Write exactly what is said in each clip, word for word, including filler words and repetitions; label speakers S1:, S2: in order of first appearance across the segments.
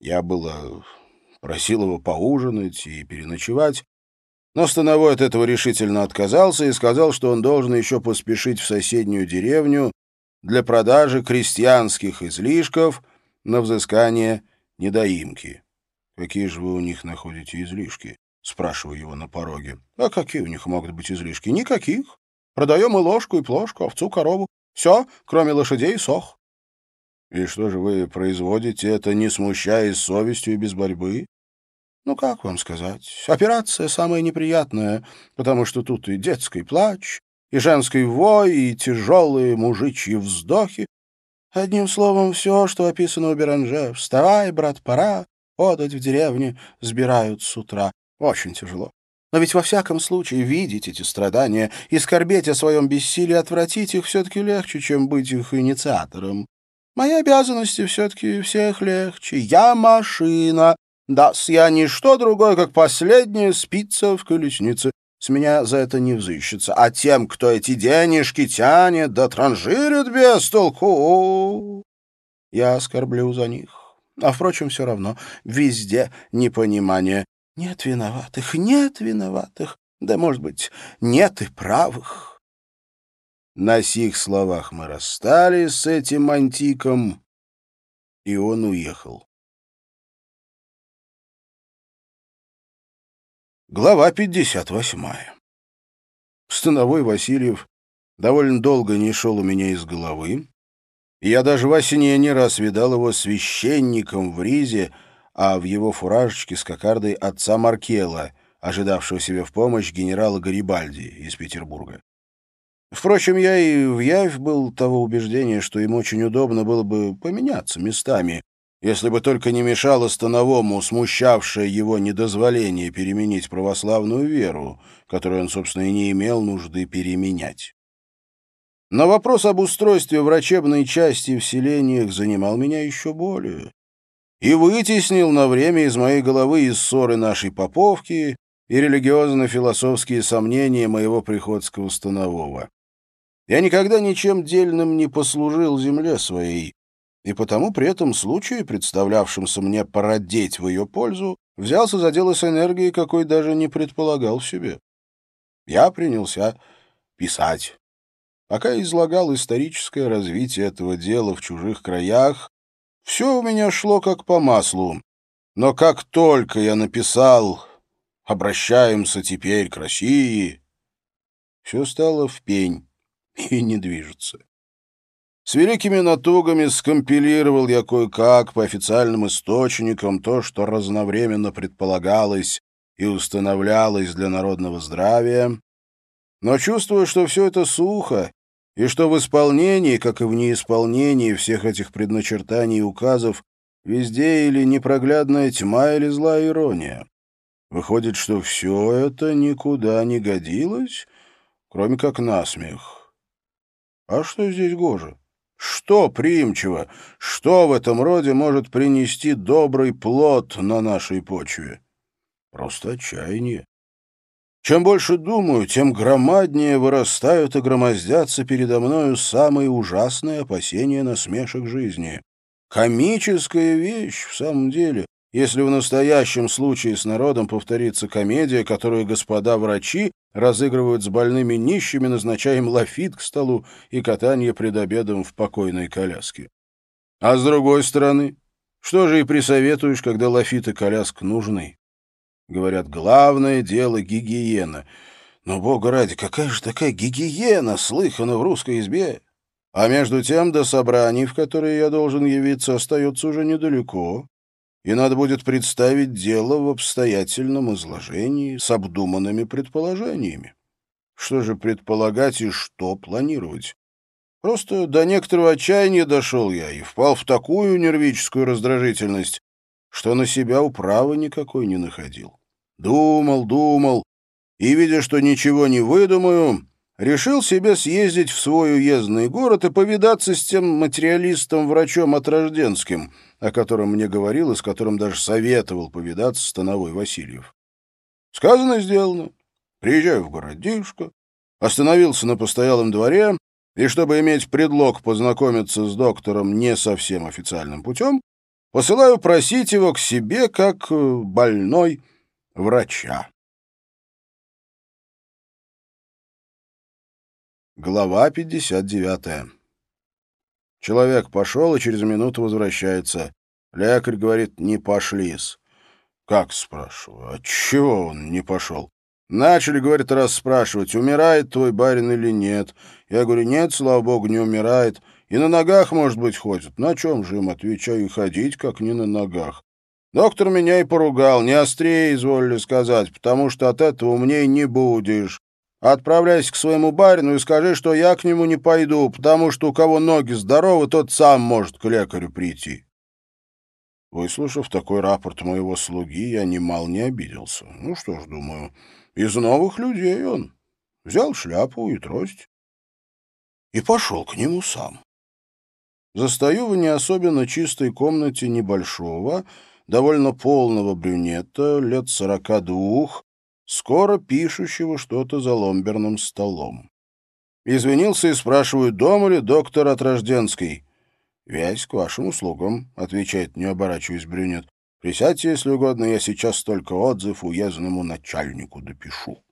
S1: Я было просил его поужинать и переночевать, но становой от этого решительно отказался и сказал, что он должен еще поспешить в соседнюю деревню для продажи крестьянских излишков на взыскание недоимки. «Какие же вы у них находите излишки?» — спрашиваю его на пороге. «А какие у них могут быть излишки? Никаких. Продаем и ложку, и плошку, овцу, корову. Все, кроме лошадей и сох». «И что же вы производите это, не смущаясь совестью и без борьбы?» «Ну, как вам сказать? Операция самая неприятная, потому что тут и детский плач, и женский вой, и тяжелые мужичьи вздохи. Одним словом, все, что описано у Беранже. Вставай, брат, пора, подать в деревне сбирают с утра. Очень тяжело. Но ведь во всяком случае видеть эти страдания и скорбеть о своем бессилии, отвратить их все-таки легче, чем быть их инициатором. Мои обязанности все-таки всех легче. Я машина. Да, я ничто другое, как последняя спица в колеснице. С меня за это не взыщется. А тем, кто эти денежки тянет, да транжирит без толку, я скорблю за них. А, впрочем, все равно, везде непонимание. Нет виноватых, нет виноватых. Да, может быть, нет и правых. На сих словах мы расстались с этим антиком, и он уехал. Глава пятьдесят восьмая. Становой Васильев довольно долго не шел у меня из головы, и я даже в осени не раз видал его священником в ризе, а в его фуражечке с кокардой отца Маркела, ожидавшего себе в помощь генерала Гарибальди из Петербурга. Впрочем, я и в явь был того убеждения, что им очень удобно было бы поменяться местами, если бы только не мешало Становому смущавшее его недозволение переменить православную веру, которую он, собственно, и не имел нужды переменять. Но вопрос об устройстве врачебной части в селениях занимал меня еще более и вытеснил на время из моей головы и ссоры нашей поповки, и религиозно-философские сомнения моего приходского Станового. Я никогда ничем дельным не послужил земле своей, и потому при этом случае, представлявшемся мне породеть в ее пользу, взялся за дело с энергией, какой даже не предполагал в себе. Я принялся писать. Пока излагал историческое развитие этого дела в чужих краях, все у меня шло как по маслу. Но как только я написал «Обращаемся теперь к России», все стало в пень и не движется. С великими натугами скомпилировал я кое-как по официальным источникам то, что разновременно предполагалось и устанавливалось для народного здравия, но чувствую, что все это сухо, и что в исполнении, как и в неисполнении всех этих предначертаний и указов, везде или непроглядная тьма, или злая ирония. Выходит, что все это никуда не годилось, кроме как насмех. А что здесь гоже? Что приимчиво? Что в этом роде может принести добрый плод на нашей почве? Просто отчаяние. Чем больше думаю, тем громаднее вырастают и громоздятся передо мною самые ужасные опасения насмешек жизни. Комическая вещь, в самом деле, если в настоящем случае с народом повторится комедия, которую господа врачи разыгрывают с больными нищими, назначая им лафит к столу и катание пред обедом в покойной коляске. А с другой стороны, что же и присоветуешь, когда лафит и коляска нужны? Говорят, главное дело — гигиена. Но, бога ради, какая же такая гигиена слыхана в русской избе? А между тем до собраний, в которые я должен явиться, остается уже недалеко, и надо будет представить дело в обстоятельном изложении с обдуманными предположениями. Что же предполагать и что планировать? Просто до некоторого отчаяния дошел я и впал в такую нервическую раздражительность, что на себя управы никакой не находил. Думал, думал, и, видя, что ничего не выдумаю, решил себе съездить в свой уездный город и повидаться с тем материалистом-врачом Отрожденским, о котором мне говорил и с которым даже советовал повидаться Становой Васильев. Сказано, сделано. Приезжаю в городишко, остановился на постоялом дворе, и, чтобы иметь предлог познакомиться с доктором не совсем официальным путем, Посылаю просить его к себе, как э, больной врача. Глава пятьдесят девятая. Человек пошел и через минуту возвращается. Лекарь говорит: не пошли-с. Как, спрашиваю, отчего он не пошел? Начали, говорит, расспрашивать, умирает твой барин или нет. Я говорю: нет, слава богу, не умирает. И на ногах, может быть, ходит. На чем же им, отвечаю, и ходить, как не на ногах. Доктор меня и поругал, не острее изволили сказать, потому что от этого умней не будешь. Отправляйся к своему барину и скажи, что я к нему не пойду, потому что у кого ноги здоровы, тот сам может к лекарю прийти. Выслушав такой рапорт моего слуги, я немало не обиделся. Ну что ж, думаю, из новых людей он. Взял шляпу и трость и пошел к нему сам. Застаю в не особенно чистой комнате небольшого, довольно полного брюнета, лет сорока двух, скоро пишущего что-то за ломберным столом. Извинился и спрашиваю, дома ли доктор от Рожденской. «Вязь к вашим услугам», — отвечает, не оборачиваясь брюнет. «Присядьте, если угодно, я сейчас только отзыв уездному начальнику допишу».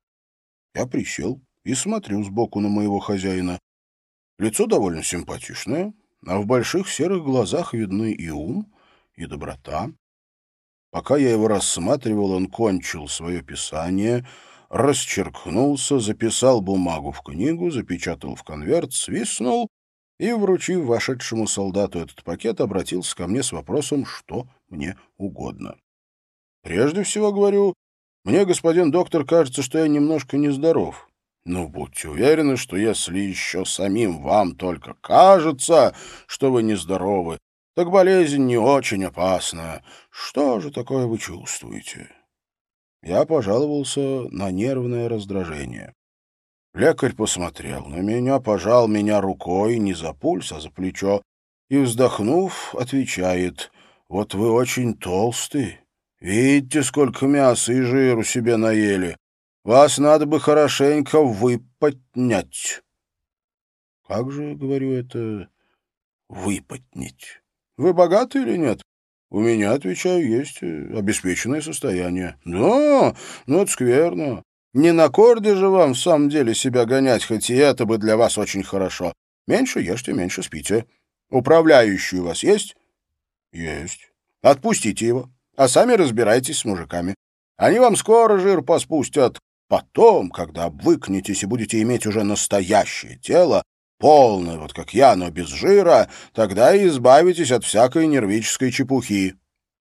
S1: Я присел и смотрю сбоку на моего хозяина. Лицо довольно симпатичное, а в больших серых глазах видны и ум, и доброта. Пока я его рассматривал, он кончил свое писание, расчеркнулся, записал бумагу в книгу, запечатал в конверт, свистнул и, вручив вошедшему солдату этот пакет, обратился ко мне с вопросом, что мне угодно. Прежде всего, говорю, мне, господин доктор, кажется, что я немножко нездоров. Ну, будьте уверены, что если еще самим вам только кажется, что вы нездоровы, так болезнь не очень опасна. Что же такое вы чувствуете? Я пожаловался на нервное раздражение. Лекарь посмотрел на меня, пожал меня рукой не за пульс, а за плечо, и, вздохнув, отвечает: «Вот вы очень толстый. Видите, сколько мяса и жиру себе наели. Вас надо бы хорошенько выпотнять». «Как же, — говорю, — это выпотнить? Вы богаты или нет?» «У меня, — отвечаю, — есть обеспеченное состояние». «Да, ну это скверно. Не на корде же вам в самом деле себя гонять, хоть и это бы для вас очень хорошо. Меньше ешьте, меньше спите. Управляющий у вас есть?» «Есть». «Отпустите его, а сами разбирайтесь с мужиками. Они вам скоро жир поспустят. Потом, когда обвыкнетесь и будете иметь уже настоящее тело, полное, вот как я, но без жира, тогда и избавитесь от всякой нервической чепухи».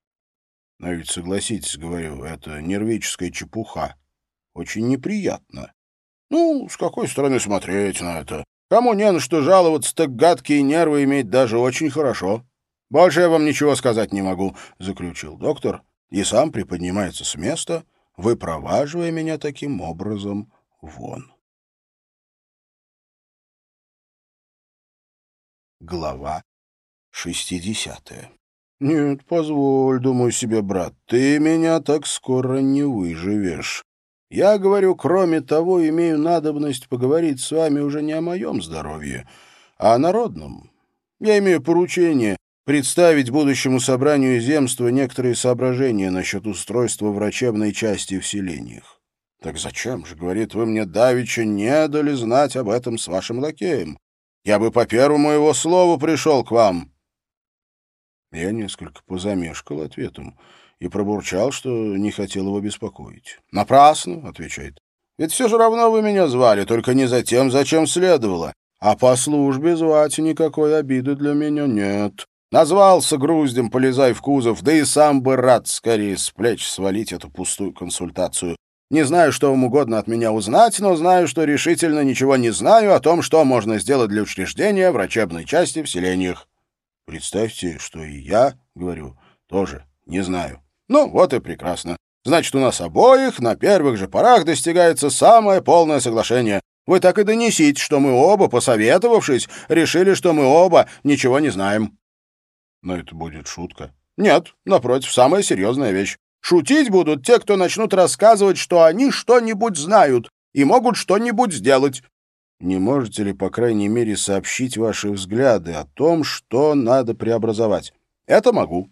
S1: Но ведь, согласитесь, говорю, это нервическая чепуха очень неприятно. Ну, с какой стороны смотреть на это? Кому не на что жаловаться, так гадкие нервы иметь даже очень хорошо. Больше я вам ничего сказать не могу, — заключил доктор, и сам приподнимается с места, выпроваживая меня таким образом вон. Глава шестидесятая. «Нет, позволь, — думаю себе, брат, — ты меня так скоро не выживешь. Я, говорю, кроме того, имею надобность поговорить с вами уже не о моем здоровье, а о народном. Я имею поручение представить будущему собранию земства некоторые соображения насчет устройства врачебной части в селениях. Так зачем же, — говорит, — вы мне давеча не дали знать об этом с вашим лакеем? Я бы по первому его слову пришел к вам». Я несколько позамешкал ответом и пробурчал, что не хотел его беспокоить. «Напрасно», — отвечает. «Ведь все же равно вы меня звали, только не за тем, зачем следовало. А по службе звать никакой обиды для меня нет. Назвался груздем, полезай в кузов, да и сам бы рад скорее с плеч свалить эту пустую консультацию. Не знаю, что вам угодно от меня узнать, но знаю, что решительно ничего не знаю о том, что можно сделать для учреждения врачебной части в селениях». Представьте, что и я, говорю, тоже не знаю. Ну, вот и прекрасно. Значит, у нас обоих на первых же порах достигается самое полное соглашение. Вы так и донесите, что мы оба, посоветовавшись, решили, что мы оба ничего не знаем. Но это будет шутка. Нет, напротив, самая серьезная вещь. Шутить будут те, кто начнут рассказывать, что они что-нибудь знают и могут что-нибудь сделать. Не можете ли, по крайней мере, сообщить ваши взгляды о том, что надо преобразовать? Это могу.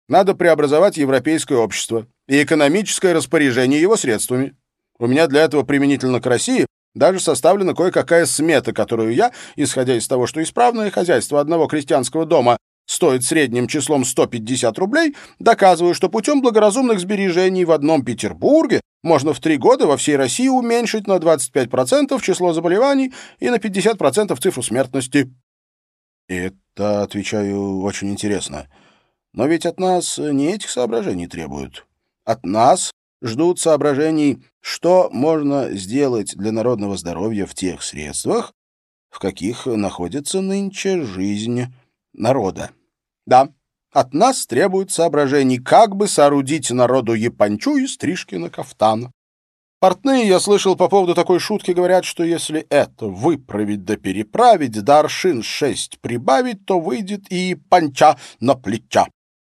S1: Надо преобразовать европейское общество и экономическое распоряжение его средствами. У меня для этого применительно к России даже составлена кое-какая смета, которую я, исходя из того, что исправное хозяйство одного крестьянского дома стоит средним числом сто пятьдесят рублей, доказываю, что путем благоразумных сбережений в одном Петербурге можно в три года во всей России уменьшить на двадцать пять процентов число заболеваний и на пятьдесят процентов цифру смертности. И это, отвечаю, очень интересно. Но ведь от нас не этих соображений требуют. От нас ждут соображений, что можно сделать для народного здоровья в тех средствах, в каких находится нынче жизнь народа. Да, от нас требуют соображений, как бы соорудить народу япончу и стрижки на кафтан. Портные, я слышал, по поводу такой шутки говорят, что если это выправить да переправить, да аршин шесть прибавить, то выйдет и японча на плеча.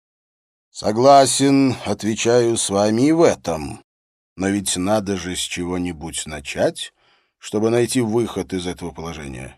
S1: Согласен, отвечаю с вами и в этом. Но ведь надо же с чего-нибудь начать, чтобы найти выход из этого положения.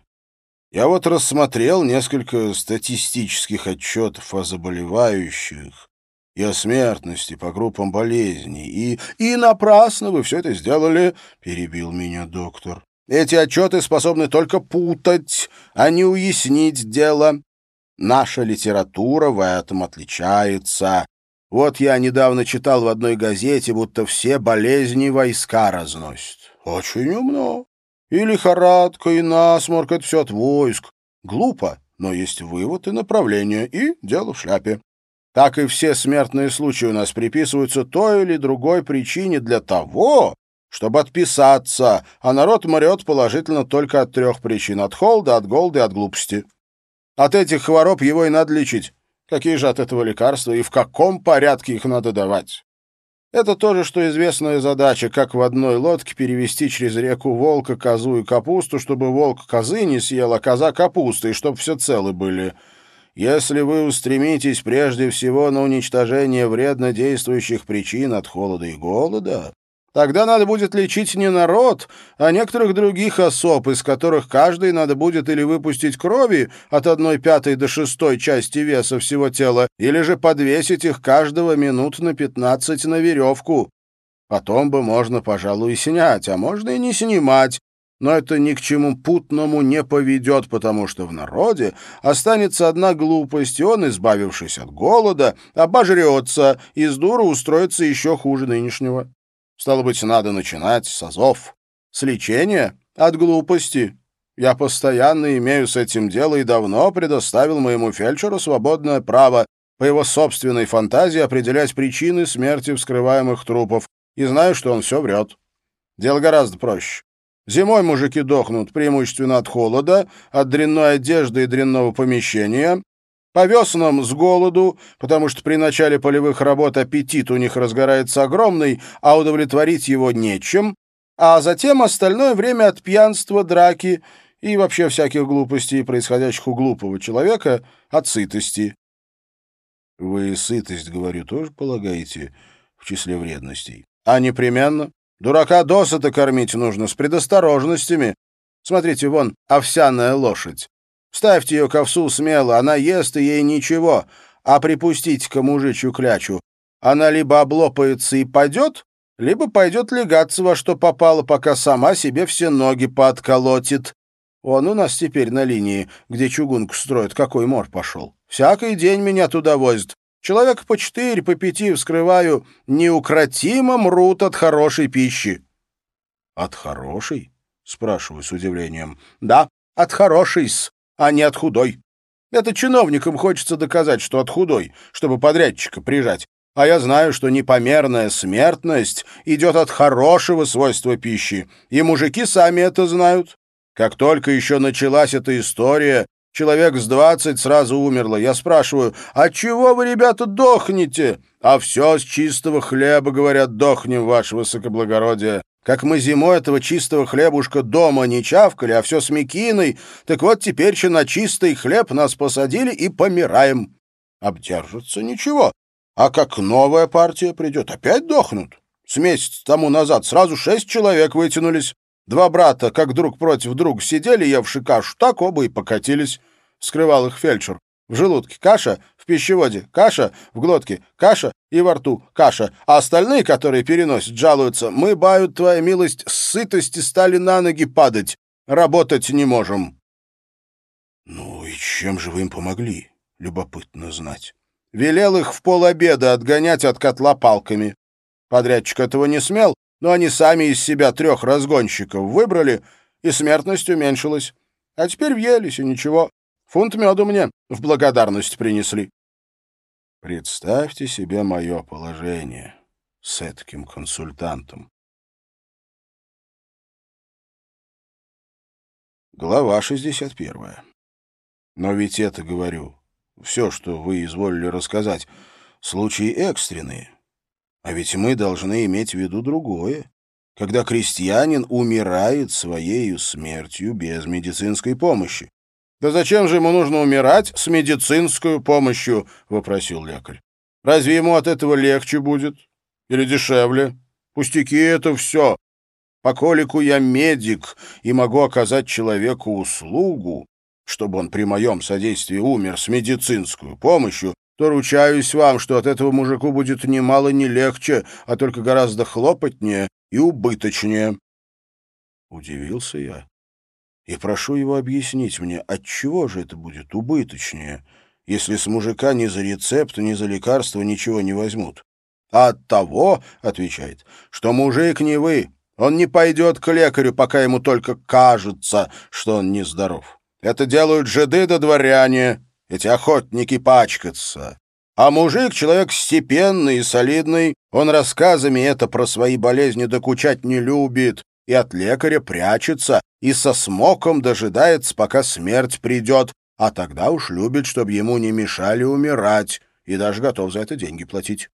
S1: Я вот рассмотрел несколько статистических отчетов о заболевающих и о смертности по группам болезней, и... И напрасно вы все это сделали, — перебил меня доктор. Эти отчеты способны только путать, а не уяснить дело. Наша литература в этом отличается. Вот я недавно читал в одной газете, будто все болезни войска разносят. Очень умно. И лихорадка, и насморк — это все от войск. Глупо, но есть вывод и направление, и дело в шляпе. Так и все смертные случаи у нас приписываются той или другой причине для того, чтобы отписаться, а народ мрет положительно только от трех причин — от холода, от голода и от глупости. От этих хвороб его и надо лечить. Какие же от этого лекарства и в каком порядке их надо давать? Это тоже, что известная задача, как в одной лодке перевести через реку волка, козу и капусту, чтобы волк козы не съел, а коза капусты, и чтобы все целы были. Если вы устремитесь прежде всего на уничтожение вредно действующих причин от холода и голода, тогда надо будет лечить не народ, а некоторых других особ, из которых каждой надо будет или выпустить крови от одной пятой до шестой части веса всего тела, или же подвесить их каждого минут на пятнадцать на веревку. Потом бы можно, пожалуй, и снять, а можно и не снимать. Но это ни к чему путному не поведет, потому что в народе останется одна глупость, и он, избавившись от голода, обожрется и с дуру устроится еще хуже нынешнего. Стало быть, надо начинать с азов, с лечения от глупости. Я постоянно имею с этим дело и давно предоставил моему фельдшеру свободное право по его собственной фантазии определять причины смерти вскрываемых трупов, и знаю, что он все врет. Дело гораздо проще. Зимой мужики дохнут преимущественно от холода, от дрянной одежды и дрянного помещения, по веснам с голоду, потому что при начале полевых работ аппетит у них разгорается огромный, а удовлетворить его нечем, а затем остальное время от пьянства, драки и вообще всяких глупостей, происходящих у глупого человека, от сытости. Вы сытость, говорю, тоже полагаете в числе вредностей? А непременно. Дурака досыта кормить нужно с предосторожностями. Смотрите, вон овсяная лошадь. Ставьте ее к овсу смело, она ест, и ей ничего. А припустите-ка мужичью клячу. Она либо облопается и падет, либо пойдет легаться во что попало, пока сама себе все ноги поотколотит. Он у нас теперь на линии, где чугунку строят, какой мор пошел. Всякий день меня туда возят. Человек по четыре, по пяти вскрываю, неукротимо мрут от хорошей пищи. — От хорошей? — спрашиваю с удивлением. — Да, от хорошей-с, а не от худой. Это чиновникам хочется доказать, что от худой, чтобы подрядчика прижать. А я знаю, что непомерная смертность идет от хорошего свойства пищи, и мужики сами это знают. Как только еще началась эта история, человек с двадцать сразу умерло. Я спрашиваю, а чего вы, ребята, дохнете? А все с чистого хлеба, говорят, дохнем, ваше высокоблагородие. Как мы зимой этого чистого хлебушка дома не чавкали, а все с мекиной, так вот теперь еще на чистый хлеб нас посадили и помираем. Обдержится ничего. А как новая партия придет, опять дохнут. С месяц тому назад сразу шесть человек вытянулись. Два брата, как друг против друга, сидели, евши кашу, так оба и покатились. Скрывал их фельдшер. В желудке каша, в пищеводе каша, в глотке каша и во рту каша. А остальные, которые переносят, жалуются: мы, бают, твоя милость, с сытости стали на ноги падать. Работать не можем». «Ну и чем же вы им помогли? Любопытно знать». «Велел их в полобеда отгонять от котла палками. Подрядчик этого не смел, но они сами из себя трех разгонщиков выбрали, и смертность уменьшилась. А теперь въелись, и ничего. Фунт меду мне в благодарность принесли». Представьте себе мое положение с этаким консультантом. Глава шестьдесят первая. Но ведь это, говорю, все, что вы изволили рассказать, случаи экстренные. А ведь мы должны иметь в виду другое. Когда крестьянин умирает своею смертью без медицинской помощи. «Да зачем же ему нужно умирать с медицинской помощью?» — вопросил лекарь. «Разве ему от этого легче будет? Или дешевле? Пустяки это все. По колику я медик и могу оказать человеку услугу, чтобы он при моем содействии умер с медицинской помощью, то ручаюсь вам, что от этого мужику будет немало не легче, а только гораздо хлопотнее и убыточнее». Удивился я и прошу его объяснить мне, отчего же это будет убыточнее, если с мужика ни за рецепт, ни за лекарство ничего не возьмут. «А от того, — отвечает, — что мужик не вы, он не пойдет к лекарю, пока ему только кажется, что он нездоров. Это делают жиды да дворяне, эти охотники пачкаться. А мужик — человек степенный и солидный, он рассказами это про свои болезни докучать не любит, и от лекаря прячется, и со смоком дожидается, пока смерть придет, а тогда уж любит, чтобы ему не мешали умирать, и даже готов за это деньги платить».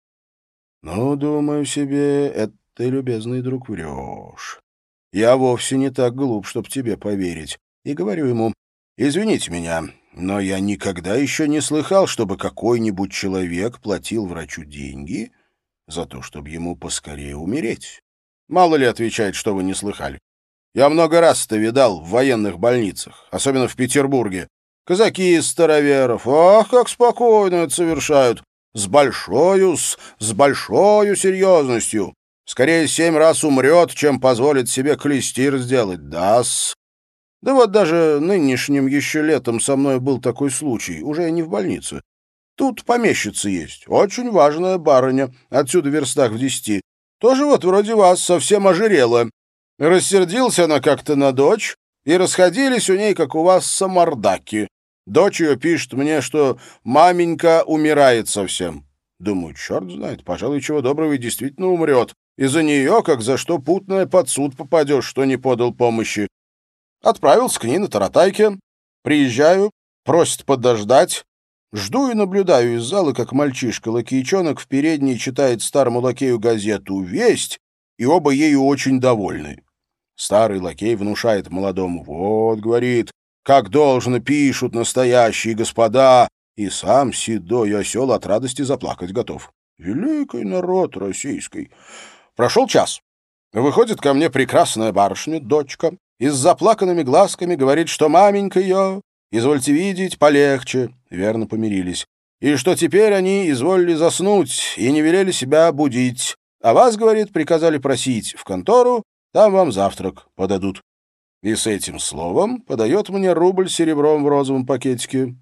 S1: Ну, думаю себе, это ты, любезный друг, врешь. Я вовсе не так глуп, чтоб тебе поверить. И говорю ему: извините меня, но я никогда еще не слыхал, чтобы какой-нибудь человек платил врачу деньги за то, чтобы ему поскорее умереть. «Мало ли, — отвечает, — что вы не слыхали. Я много раз это видал в военных больницах, особенно в Петербурге. Казаки из староверов, ах, как спокойно это совершают, с большою, с, с большою серьезностью. Скорее семь раз умрет, чем позволит себе клестир сделать, да-с. Да вот даже нынешним еще летом со мной был такой случай, уже не в больнице. Тут помещица есть, очень важная барыня, отсюда в верстах в десяти. Тоже вот вроде вас совсем ожирела. Рассердилась она как-то на дочь, и расходились у ней, как у вас, самардаки. Дочь ее пишет мне, что маменька умирает совсем. Думаю, черт знает, пожалуй, чего доброго и действительно умрет. Из-за нее, как за что путное, под суд попадешь, что не подал помощи. Отправился к ней на таратайке. Приезжаю, просит подождать. Жду и наблюдаю из зала, как мальчишка-лакейчонок в передней читает старому лакею газету «Весть», и оба ею очень довольны. Старый лакей внушает молодому: «Вот, — говорит, — как должно пишут настоящие господа», и сам седой осел от радости заплакать готов. Великий народ российский. Прошел час. Выходит ко мне прекрасная барышня, дочка, и с заплаканными глазками говорит, что маменька ее, извольте видеть, полегче, верно помирились, и что теперь они изволили заснуть и не велели себя будить, а вас, говорит, приказали просить в контору, там вам завтрак подадут. И с этим словом подает мне рубль серебром в розовом пакетике.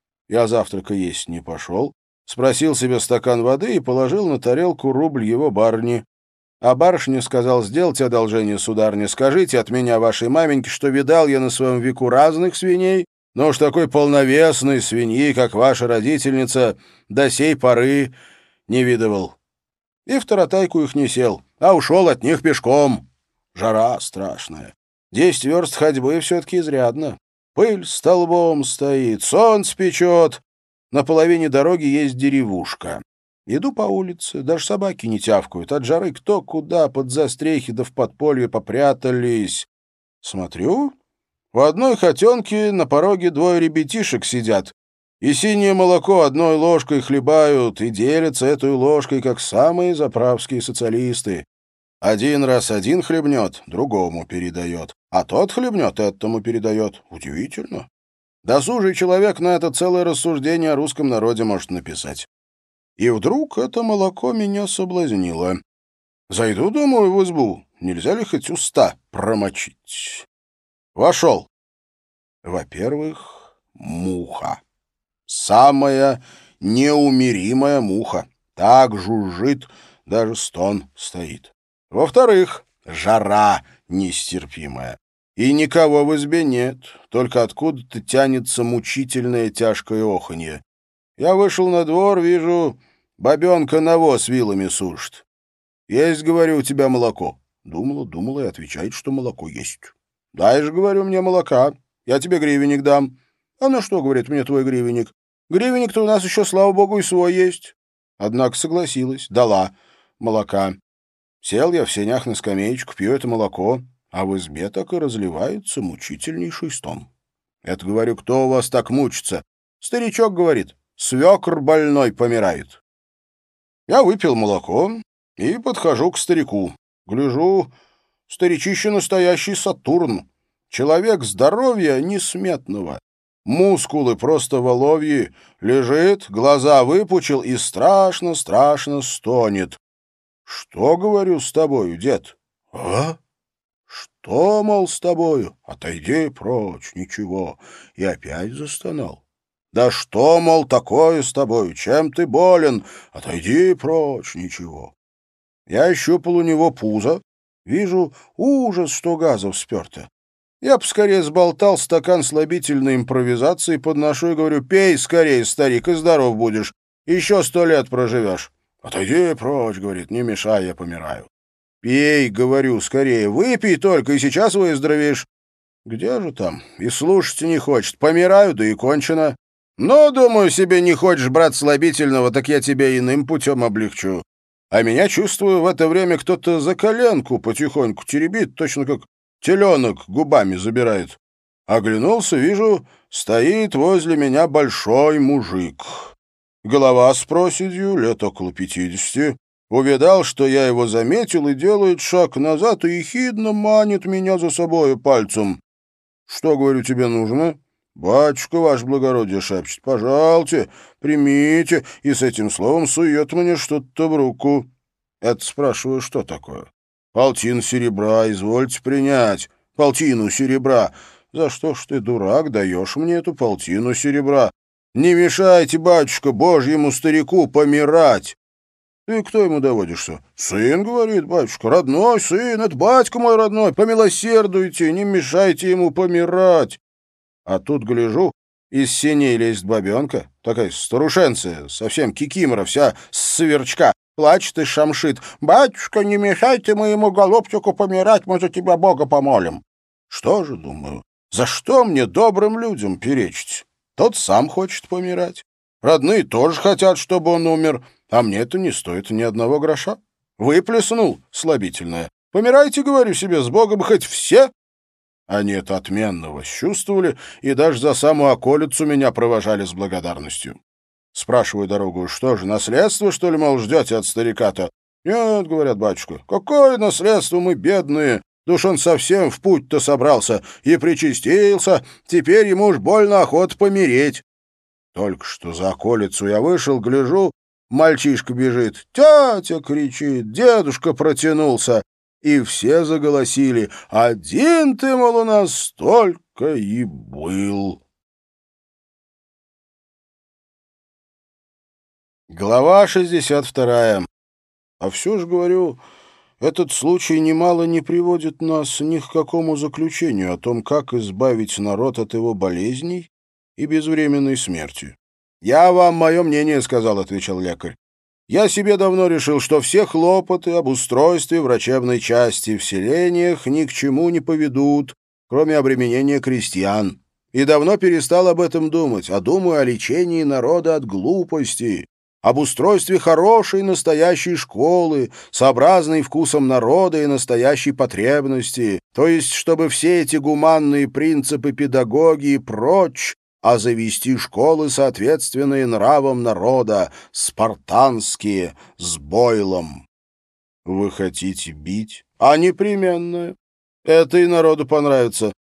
S1: Я завтрака есть не пошел, спросил себе стакан воды и положил на тарелку рубль его барыни. А барышне сказал: сделайте одолжение, сударыня, скажите от меня вашей маменьке, что видал я на своем веку разных свиней, но уж такой полновесной свиньи, как ваша родительница, до сей поры не видывал. И в таратайку их не сел, а ушел от них пешком. Жара страшная. Десять верст ходьбы все-таки изрядно. Пыль столбом стоит, солнце печет. На половине дороги есть деревушка. Иду по улице, даже собаки не тявкают. От жары кто куда, под застрехи да в подполье попрятались. Смотрю, в одной хотенке на пороге двое ребятишек сидят. И синее молоко одной ложкой хлебают, и делятся этой ложкой, как самые заправские социалисты. Один раз один хлебнет, другому передает, а тот хлебнет, этому передает. Удивительно. Досужий человек на это целое рассуждение о русском народе может написать. И вдруг это молоко меня соблазнило. Зайду, думаю, в избу. Нельзя ли хоть уста промочить? Вошел. Во-первых, муха. Самая неумеримая муха. Так жужжит, даже стон стоит. Во-вторых, жара нестерпимая. И никого в избе нет, только откуда-то тянется мучительное тяжкое оханье. Я вышел на двор, вижу, бабенка навоз вилами сушит. «Есть, говорю, у тебя молоко». Думала, думала и отвечает, что молоко есть. «Дай же, говорю, мне молока, я тебе гривенник дам». «А на что, — говорит, — мне твой гривенник? Гривенник-то у нас еще, слава богу, и свой есть». Однако согласилась, дала молока. Сел я в сенях на скамеечку, пью это молоко, а в избе так и разливается мучительнейший стон. Это, говорю, кто у вас так мучится? Старичок говорит, свекр больной помирает. Я выпил молоко и подхожу к старику. Гляжу, старичище настоящий Сатурн. Человек здоровья несметного. Мускулы просто воловьи. Лежит, глаза выпучил и страшно-страшно стонет. «Что, говорю, с тобою, дед?» «А? Что, мол, с тобою? Отойди прочь, ничего». И опять застонал. «Да что, мол, такое с тобою? Чем ты болен? Отойди прочь, ничего». Я щупал у него пузо. Вижу, ужас, что газов сперто. Я поскорее сболтал стакан слабительной импровизации, подношу и говорю, «Пей скорее, старик, и здоров будешь. Еще сто лет проживешь». «Отойди прочь, — говорит, — не мешай, я помираю». «Пей, — говорю, — скорее, выпей только, и сейчас выздоровеешь». «Где же там? И слушать не хочет. Помираю, да и кончено». «Ну, думаю, себе не хочешь, брат, слабительного, так я тебя иным путем облегчу». А меня, чувствую, в это время кто-то за коленку потихоньку теребит, точно как теленок губами забирает. Оглянулся, вижу, стоит возле меня большой мужик. Голова с проседью, лет около пятидесяти. Увидал, что я его заметил, и делает шаг назад и ехидно манит меня за собою пальцем. «Что, говорю, тебе нужно?» «Батюшка, ваше благородие, — шепчет, — пожалуйте, примите», и с этим словом сует мне что-то в руку. Это спрашиваю, что такое? «Полтину серебра, извольте принять». «Полтину серебра? За что ж ты, дурак, даешь мне эту полтину серебра? Не мешайте, батюшка, божьему старику помирать». «Ты кто ему доводишься?» «Сын, — говорит, — батюшка, родной сын, это батька мой родной, помилосердуйте, не мешайте ему помирать». А тут, гляжу, из сеней лезет бабенка, такая старушенция, совсем кикимора, вся с сверчка, плачет и шамшит. «Батюшка, не мешайте моему голубчику помирать, мы за тебя Бога помолим». Что же, думаю, за что мне, добрым людям, перечить? Тот сам хочет помирать. Родные тоже хотят, чтобы он умер, а мне это не стоит ни одного гроша. Выплеснул слабительное. Помирайте, говорю себе, с Богом хоть все. Они это отменно восчувствовали и даже за самую околицу меня провожали с благодарностью. Спрашиваю дорогу, что же, наследство, что ли, мол, ждете от старика-то? «Нет, — говорят, — батюшка, какое наследство, мы бедные. Да уж он совсем в путь-то собрался и причастился, теперь ему уж больно охота помереть». Только что за околицу я вышел, гляжу, мальчишка бежит, тетя кричит, дедушка протянулся. И все заголосили: «Один ты, мол, у нас столько и был». Глава шестьдесят вторая. А все же, говорю, этот случай немало не приводит нас ни к какому заключению о том, как избавить народ от его болезней и безвременной смерти. «Я вам мое мнение сказал», — отвечал лекарь. «Я себе давно решил, что все хлопоты об устройстве врачебной части в селениях ни к чему не поведут, кроме обременения крестьян. И давно перестал об этом думать, а думаю о лечении народа от глупости, об устройстве хорошей настоящей школы, сообразной вкусом народа и настоящей потребности, то есть чтобы все эти гуманные принципы педагогии прочь, а завести школы, соответственные нравам народа, спартанские, с бойлом». «Вы хотите бить?» «А непременно. Это и народу понравится.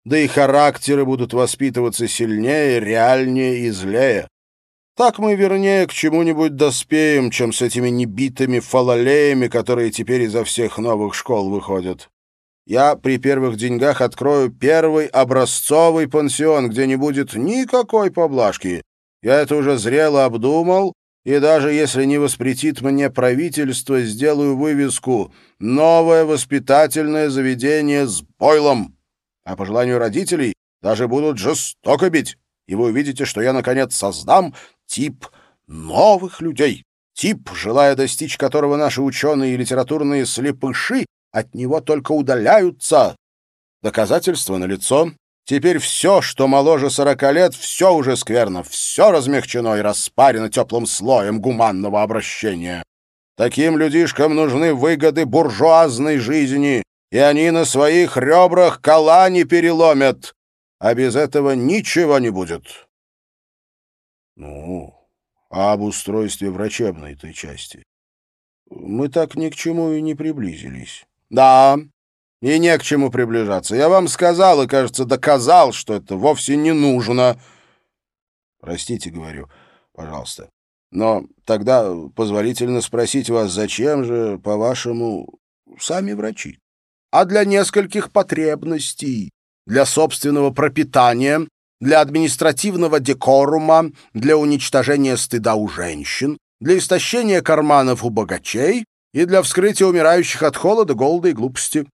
S1: да и характеры будут воспитываться сильнее, реальнее и злее. Так мы вернее к чему-нибудь доспеем, чем с этими небитыми фалалеями, которые теперь изо всех новых школ выходят. Я при первых деньгах открою первый образцовый пансион, где не будет никакой поблажки. Я это уже зрело обдумал, и даже если не воспретит мне правительство, сделаю вывеску «Новое воспитательное заведение с бойлом». А по желанию родителей даже будут жестоко бить, и вы увидите, что я, наконец, создам тип новых людей, тип, желая достичь которого наши ученые и литературные слепыши от него только удаляются. Доказательства налицо. Теперь все, что моложе сорока лет, все уже скверно, все размягчено и распарено теплым слоем гуманного обращения. Таким людишкам нужны выгоды буржуазной жизни, и они на своих ребрах кола не переломят, а без этого ничего не будет. Ну, а об устройстве врачебной той части? Мы так ни к чему и не приблизились. Да, и не к чему приближаться. Я вам сказал и, кажется, доказал, что это вовсе не нужно. Простите, говорю, пожалуйста. Но тогда позволительно спросить вас, зачем же, по-вашему, сами врачи? А для нескольких потребностей, для собственного пропитания, для административного декорума, для уничтожения стыда у женщин, для истощения карманов у богачей и для вскрытия умирающих от холода, голода и глупости.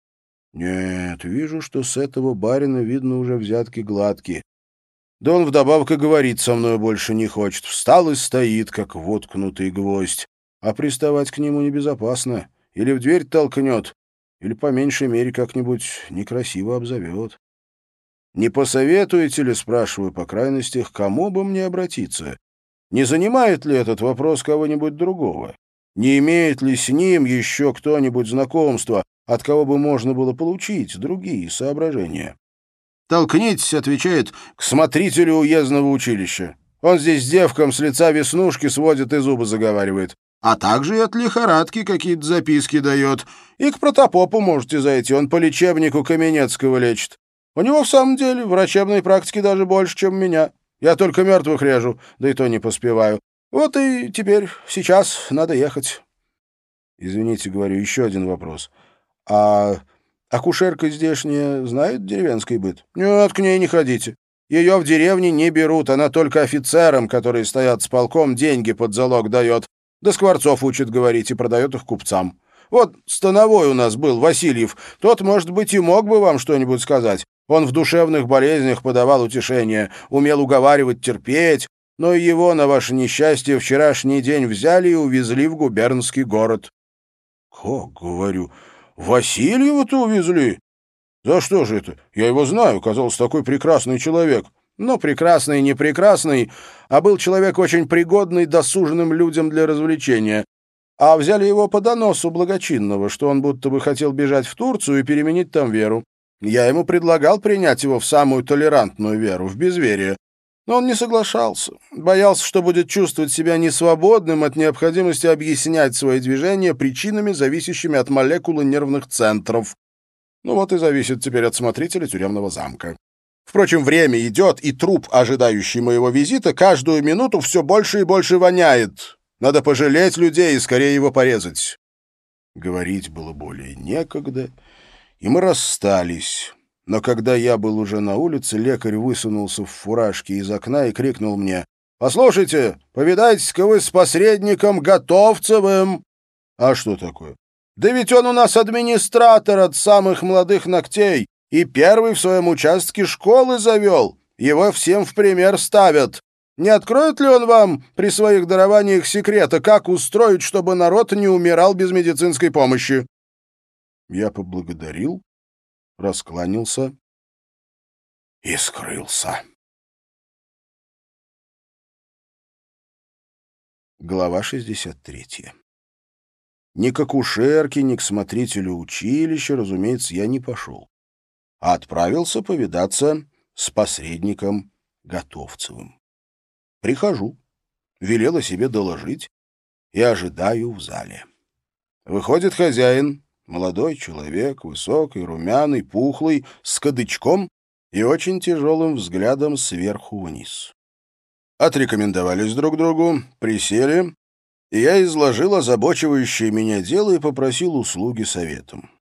S1: Нет, вижу, что с этого барина видно уже взятки гладкие. Да он вдобавок и говорить со мной больше не хочет. Встал и стоит, как воткнутый гвоздь. А приставать к нему небезопасно. Или в дверь толкнет, или по меньшей мере как-нибудь некрасиво обзовет. Не посоветуете ли, спрашиваю, по крайности, к кому бы мне обратиться? Не занимает ли этот вопрос кого-нибудь другого? Не имеет ли с ним еще кто-нибудь знакомства, от кого бы можно было получить другие соображения? «Толкнитесь», — отвечает, — «к смотрителю уездного училища. Он здесь девкам с лица веснушки сводит и зубы заговаривает. А также и от лихорадки какие-то записки дает. И к протопопу можете зайти, он по лечебнику Каменецкого лечит. У него в самом деле врачебной практики даже больше, чем у меня. Я только мертвых режу, да и то не поспеваю. Вот и теперь, сейчас надо ехать». Извините, говорю, еще один вопрос. А акушерка здешняя знает деревенский быт? Нет, к ней не ходите. Ее в деревне не берут, она только офицерам, которые стоят с полком, деньги под залог дает. Да скворцов учит говорить и продает их купцам. Вот становой у нас был, Васильев. Тот, может быть, и мог бы вам что-нибудь сказать. Он в душевных болезнях подавал утешение, умел уговаривать, терпеть, но его, на ваше несчастье, вчерашний день взяли и увезли в губернский город. — Как, говорю, Васильева-то увезли? За что же это? Я его знаю, казался такой прекрасный человек. Но прекрасный не прекрасный, а был человек очень пригодный досужным людям для развлечения. А взяли его по доносу благочинного, что он будто бы хотел бежать в Турцию и переменить там веру. Я ему предлагал принять его в самую толерантную веру, в безверие. Но он не соглашался, боялся, что будет чувствовать себя несвободным от необходимости объяснять свои движения причинами, зависящими от молекулы нервных центров. Ну вот и зависит теперь от смотрителя тюремного замка. Впрочем, время идет, и труп, ожидающий моего визита, каждую минуту все больше и больше воняет. Надо пожалеть людей и скорее его порезать. Говорить было более некогда, и мы расстались. Но когда я был уже на улице, лекарь высунулся в фуражке из окна и крикнул мне: «Послушайте, повидайтесь-ка вы с посредником Готовцевым». «А что такое?» «Да ведь он у нас администратор от самых молодых ногтей и первый в своем участке школы завел. Его всем в пример ставят. Не откроет ли он вам при своих дарованиях секрета, как устроить, чтобы народ не умирал без медицинской помощи?» Я поблагодарил, раскланялся и скрылся. Глава шестьдесят третья. Ни к акушерке, ни к смотрителю училища, разумеется, я не пошел, а отправился повидаться с посредником Готовцевым. Прихожу, велел о себе доложить и ожидаю в зале. Выходит хозяин, молодой человек, высокий, румяный, пухлый, с кадычком и очень тяжелым взглядом сверху вниз. Отрекомендовались друг другу, присели, и я изложил озабочивающее меня дело и попросил услуги советом.